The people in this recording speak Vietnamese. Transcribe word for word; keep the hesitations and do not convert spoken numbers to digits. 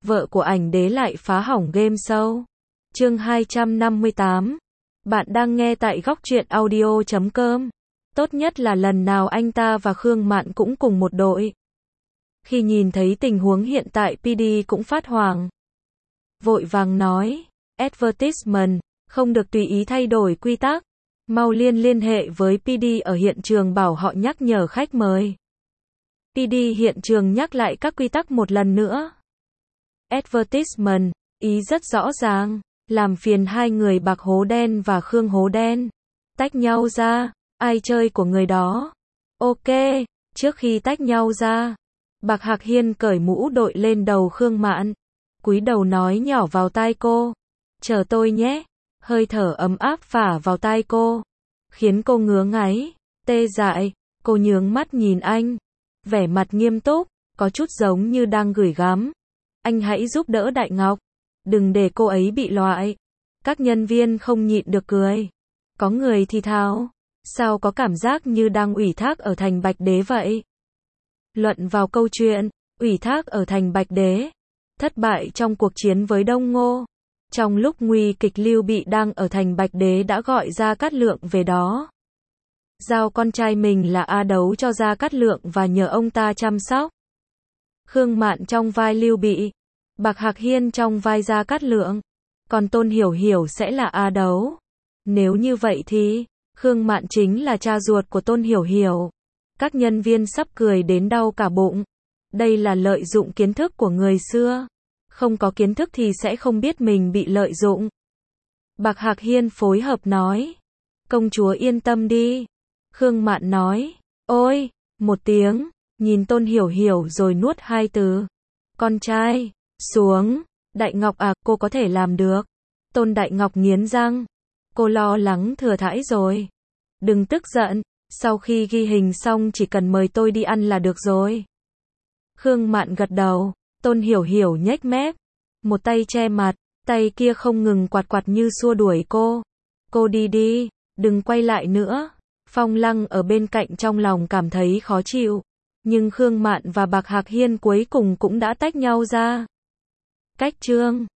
vợ của ảnh đế lại phá hỏng game show. Chương hai trăm năm mươi tám. Bạn đang nghe tại góc truyện audio chấm com. Tốt nhất là lần nào anh ta và Khương Mạn cũng cùng một đội. Khi nhìn thấy tình huống hiện tại, pê đê cũng phát hoảng. Vội vàng nói, advertisement, không được tùy ý thay đổi quy tắc. Mau liên liên hệ với pê đê ở hiện trường bảo họ nhắc nhở khách mời. pê đê hiện trường nhắc lại các quy tắc một lần nữa. Advertisement, ý rất rõ ràng, làm phiền hai người Bạc Hố Đen và Khương Hố Đen. Tách nhau ra, ai chơi của người đó. Ok, trước khi tách nhau ra, Bạc Hạc Hiên cởi mũ đội lên đầu Khương Mạn, cúi đầu nói nhỏ vào tai cô. Chờ tôi nhé. Hơi thở ấm áp phả vào tai cô, khiến cô ngứa ngáy, tê dại. Cô nhướng mắt nhìn anh, vẻ mặt nghiêm túc, có chút giống như đang gửi gắm. Anh hãy giúp đỡ Đại Ngọc, đừng để cô ấy bị loại. Các nhân viên không nhịn được cười. Có người thì thào, sao có cảm giác như đang ủy thác ở thành Bạch Đế vậy? Luận vào câu chuyện, ủy thác ở thành Bạch Đế, thất bại trong cuộc chiến với Đông Ngô. Trong lúc nguy kịch, Lưu Bị đang ở thành Bạch Đế đã gọi Gia Cát Lượng về đó, giao con trai mình là A Đấu cho Gia Cát Lượng và nhờ ông ta chăm sóc. Khương Mạn trong vai Lưu Bị, Bạc Hạc Hiên trong vai Gia Cát Lượng, còn Tôn Hiểu Hiểu sẽ là A Đấu. Nếu như vậy thì, Khương Mạn chính là cha ruột của Tôn Hiểu Hiểu. Các nhân viên sắp cười đến đau cả bụng. Đây là lợi dụng kiến thức của người xưa. Không có kiến thức thì sẽ không biết mình bị lợi dụng. Bạc Hạc Hiên phối hợp nói, công chúa yên tâm đi. Khương Mạn nói, ôi, một tiếng, nhìn Tôn Hiểu Hiểu rồi nuốt hai từ. Con trai, xuống. Đại Ngọc à, cô có thể làm được. Tôn Đại Ngọc nghiến răng. Cô lo lắng thừa thãi rồi. Đừng tức giận, sau khi ghi hình xong chỉ cần mời tôi đi ăn là được rồi. Khương Mạn gật đầu. Tôn Hiểu Hiểu nhếch mép, một tay che mặt, tay kia không ngừng quạt quạt như xua đuổi cô. Cô đi đi, đừng quay lại nữa. Phong Lăng ở bên cạnh trong lòng cảm thấy khó chịu, nhưng Khương Mạn và Bạc Hạc Hiên cuối cùng cũng đã tách nhau ra. Cách chương